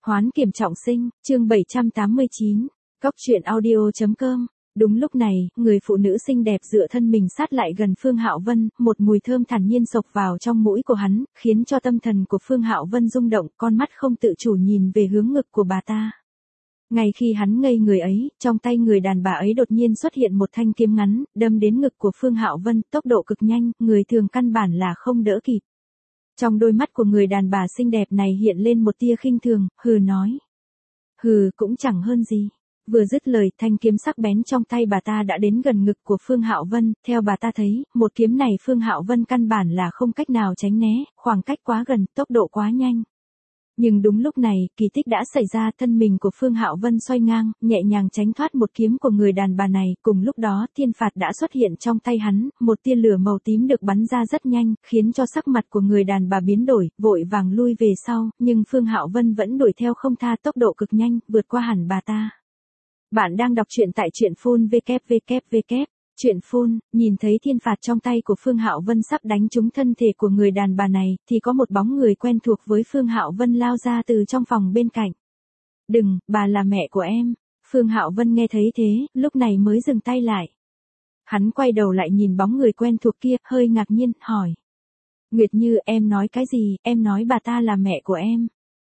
Hoán kiểm trọng sinh, chương 789, Cóc truyện audio.com. Đúng lúc này, người phụ nữ xinh đẹp dựa thân mình sát lại gần Phương Hạo Vân, một mùi thơm thản nhiên xộc vào trong mũi của hắn, khiến cho tâm thần của Phương Hạo Vân rung động, con mắt không tự chủ nhìn về hướng ngực của bà ta. Ngay khi hắn ngây người ấy, trong tay người đàn bà ấy đột nhiên xuất hiện một thanh kiếm ngắn, đâm đến ngực của Phương Hạo Vân, tốc độ cực nhanh, người thường căn bản là không đỡ kịp. Trong đôi mắt của người đàn bà xinh đẹp này hiện lên một tia khinh thường, hừ nói. Hừ, cũng chẳng hơn gì. Vừa dứt lời, thanh kiếm sắc bén trong tay bà ta đã đến gần ngực của Phương Hạo Vân, theo bà ta thấy, một kiếm này Phương Hạo Vân căn bản là không cách nào tránh né, khoảng cách quá gần, tốc độ quá nhanh. Nhưng đúng lúc này, kỳ tích đã xảy ra, thân mình của Phương Hạo Vân xoay ngang, nhẹ nhàng tránh thoát một kiếm của người đàn bà này, cùng lúc đó, thiên phạt đã xuất hiện trong tay hắn, một tia lửa màu tím được bắn ra rất nhanh, khiến cho sắc mặt của người đàn bà biến đổi, vội vàng lui về sau, nhưng Phương Hạo Vân vẫn đuổi theo không tha, tốc độ cực nhanh, vượt qua hẳn bà ta. Bạn đang đọc truyện tại truyện phun www. Truyện phun, nhìn thấy thiên phạt trong tay của Phương Hạo Vân sắp đánh trúng thân thể của người đàn bà này, thì có một bóng người quen thuộc với Phương Hạo Vân lao ra từ trong phòng bên cạnh. Đừng, bà là mẹ của em. Phương Hạo Vân nghe thấy thế, lúc này mới dừng tay lại. Hắn quay đầu lại nhìn bóng người quen thuộc kia, hơi ngạc nhiên, hỏi. Nguyệt Như, em nói cái gì, em nói bà ta là mẹ của em.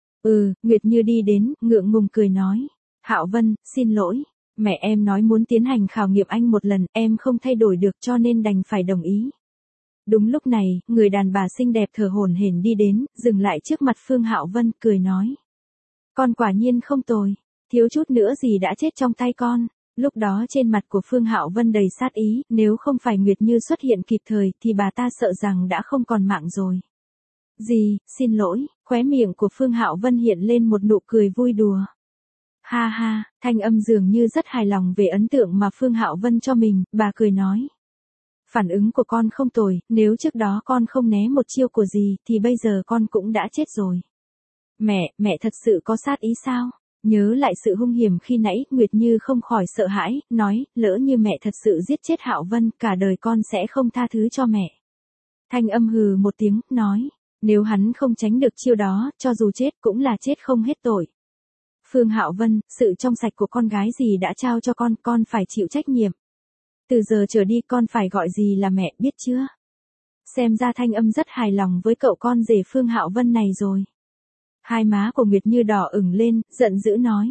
Nguyệt Như đi đến, ngượng ngùng cười nói. Hạo Vân, xin lỗi. Mẹ em nói muốn tiến hành khảo nghiệm anh một lần, em không thay đổi được cho nên đành phải đồng ý. Đúng lúc này, người đàn bà xinh đẹp thở hổn hển đi đến, dừng lại trước mặt Phương Hạo Vân, cười nói. Con quả nhiên không tồi, thiếu chút nữa gì đã chết trong tay con. Lúc đó trên mặt của Phương Hạo Vân đầy sát ý, nếu không phải Nguyệt Như xuất hiện kịp thời thì bà ta sợ rằng đã không còn mạng rồi. Gì, xin lỗi, khóe miệng của Phương Hạo Vân hiện lên một nụ cười vui đùa. Ha ha, thanh âm dường như rất hài lòng về ấn tượng mà Phương Hạo Vân cho mình, bà cười nói. Phản ứng của con không tồi, nếu trước đó con không né một chiêu của gì, thì bây giờ con cũng đã chết rồi. Mẹ thật sự có sát ý sao? Nhớ lại sự hung hiểm khi nãy, Nguyệt Như không khỏi sợ hãi, nói, lỡ như mẹ thật sự giết chết Hạo Vân, cả đời con sẽ không tha thứ cho mẹ. Thanh âm hừ một tiếng, nói, nếu hắn không tránh được chiêu đó, cho dù chết cũng là chết không hết tội. Phương Hạo Vân, sự trong sạch của con gái gì đã trao cho con phải chịu trách nhiệm. Từ giờ trở đi con phải gọi gì là mẹ, biết chưa? Xem ra thanh âm rất hài lòng với cậu con rể Phương Hạo Vân này rồi. Hai má của Nguyệt Như đỏ ửng lên, giận dữ nói.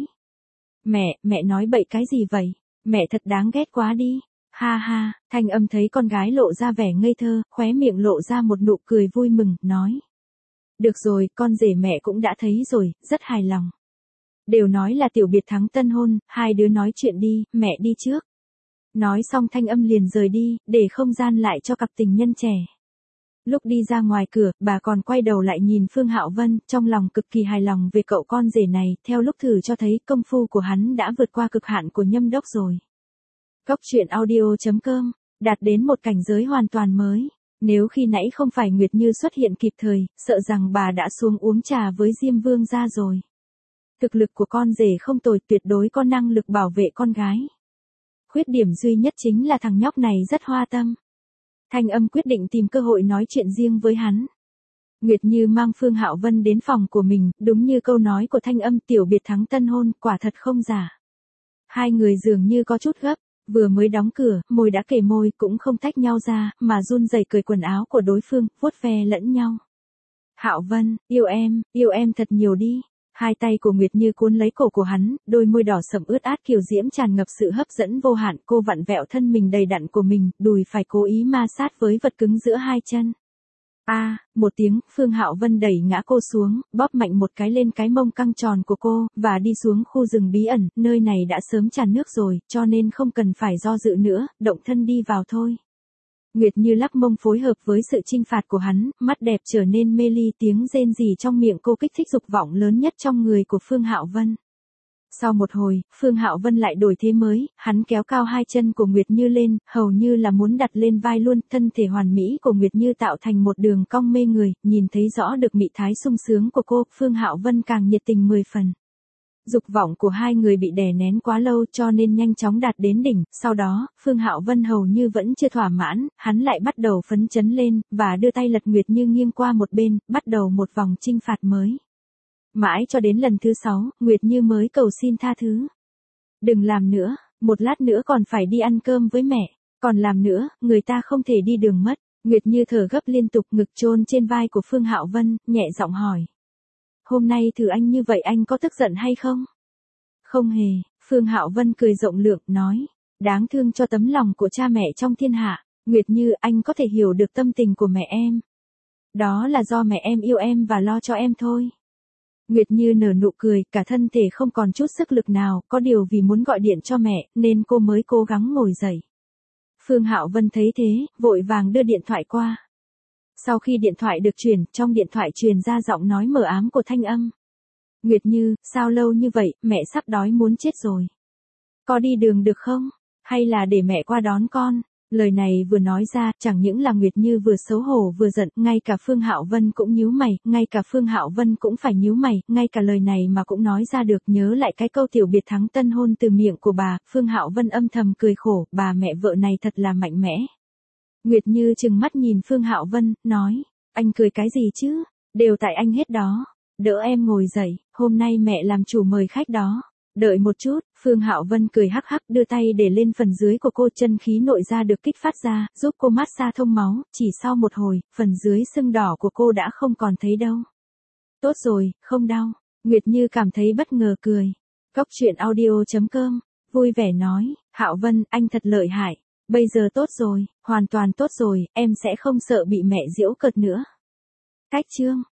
Mẹ nói bậy cái gì vậy? Mẹ thật đáng ghét quá đi. Ha ha, thanh âm thấy con gái lộ ra vẻ ngây thơ, khóe miệng lộ ra một nụ cười vui mừng, nói. Được rồi, con rể mẹ cũng đã thấy rồi, rất hài lòng. Đều nói là tiểu biệt thắng tân hôn, hai đứa nói chuyện đi, mẹ đi trước. Nói xong thanh âm liền rời đi, để không gian lại cho cặp tình nhân trẻ. Lúc đi ra ngoài cửa, bà còn quay đầu lại nhìn Phương Hạo Vân, trong lòng cực kỳ hài lòng về cậu con rể này, theo lúc thử cho thấy công phu của hắn đã vượt qua cực hạn của nhâm đốc rồi. Cóc truyện audio.com, đạt đến một cảnh giới hoàn toàn mới. Nếu khi nãy không phải Nguyệt Như xuất hiện kịp thời, sợ rằng bà đã xuống uống trà với Diêm Vương gia rồi. Thực lực của con rể không tồi, tuyệt đối có năng lực bảo vệ con gái. Khuyết điểm duy nhất chính là thằng nhóc này rất hoa tâm. Thanh âm quyết định tìm cơ hội nói chuyện riêng với hắn. Nguyệt Như mang Phương Hạo Vân đến phòng của mình, đúng như câu nói của thanh âm, tiểu biệt thắng tân hôn, quả thật không giả. Hai người dường như có chút gấp, vừa mới đóng cửa, môi đã kề môi, cũng không tách nhau ra, mà run rẩy cởi quần áo của đối phương, vuốt ve lẫn nhau. Hạo Vân, yêu em thật nhiều đi. Hai tay của Nguyệt Như cuốn lấy cổ của hắn, đôi môi đỏ sẫm ướt át kiều diễm tràn ngập sự hấp dẫn vô hạn, cô vặn vẹo thân mình đầy đặn của mình, đùi phải cố ý ma sát với vật cứng giữa hai chân. Một tiếng, Phương Hạo Vân đẩy ngã cô xuống, bóp mạnh một cái lên cái mông căng tròn của cô, và đi xuống khu rừng bí ẩn, nơi này đã sớm tràn nước rồi, cho nên không cần phải do dự nữa, động thân đi vào thôi. Nguyệt Như lắc mông phối hợp với sự chinh phạt của hắn, mắt đẹp trở nên mê ly, tiếng rên rỉ trong miệng cô kích thích dục vọng lớn nhất trong người của Phương Hạo Vân. Sau một hồi, Phương Hạo Vân lại đổi thế mới, hắn kéo cao hai chân của Nguyệt Như lên, hầu như là muốn đặt lên vai luôn, thân thể hoàn mỹ của Nguyệt Như tạo thành một đường cong mê người, nhìn thấy rõ được mị thái sung sướng của cô, Phương Hạo Vân càng nhiệt tình 10 phần. Dục vọng của hai người bị đè nén quá lâu cho nên nhanh chóng đạt đến đỉnh, sau đó, Phương Hạo Vân hầu như vẫn chưa thỏa mãn, hắn lại bắt đầu phấn chấn lên, và đưa tay lật Nguyệt Như nghiêng qua một bên, bắt đầu một vòng chinh phạt mới. Mãi cho đến lần thứ 6, Nguyệt Như mới cầu xin tha thứ. Đừng làm nữa, một lát nữa còn phải đi ăn cơm với mẹ, còn làm nữa, người ta không thể đi đường mất. Nguyệt Như thở gấp liên tục, ngực chôn trên vai của Phương Hạo Vân, nhẹ giọng hỏi. Hôm nay thử anh như vậy anh có tức giận hay không? Không hề, Phương Hạo Vân cười rộng lượng, nói. Đáng thương cho tấm lòng của cha mẹ trong thiên hạ. Nguyệt Như, anh có thể hiểu được tâm tình của mẹ em. Đó là do mẹ em yêu em và lo cho em thôi. Nguyệt Như nở nụ cười, cả thân thể không còn chút sức lực nào, có điều vì muốn gọi điện cho mẹ, nên cô mới cố gắng ngồi dậy. Phương Hạo Vân thấy thế, vội vàng đưa điện thoại qua. Sau khi điện thoại được truyền, trong điện thoại truyền ra giọng nói mờ ám của Thanh Âm. Nguyệt Như, sao lâu như vậy, mẹ sắp đói muốn chết rồi. Có đi đường được không? Hay là để mẹ qua đón con? Lời này vừa nói ra, chẳng những là Nguyệt Như vừa xấu hổ vừa giận, ngay cả Phương Hạo Vân cũng nhíu mày, ngay cả Phương Hạo Vân cũng phải nhíu mày, ngay cả lời này mà cũng nói ra được, nhớ lại cái câu tiểu biệt thắng tân hôn từ miệng của bà, Phương Hạo Vân âm thầm cười khổ, bà mẹ vợ này thật là mạnh mẽ. Nguyệt Như trừng mắt nhìn Phương Hạo Vân, nói, anh cười cái gì chứ, đều tại anh hết đó, đỡ em ngồi dậy, hôm nay mẹ làm chủ mời khách đó. Đợi một chút, Phương Hạo Vân cười hắc hắc, đưa tay để lên phần dưới của cô, chân khí nội ra được kích phát ra, giúp cô massage thông máu, chỉ sau một hồi, phần dưới sưng đỏ của cô đã không còn thấy đâu. Tốt rồi, không đau. Nguyệt Như cảm thấy bất ngờ cười. Cóc truyện audio.com, vui vẻ nói, Hạo Vân, anh thật lợi hại. Bây giờ tốt rồi, hoàn toàn tốt rồi, em sẽ không sợ bị mẹ giễu cợt nữa. Cách chương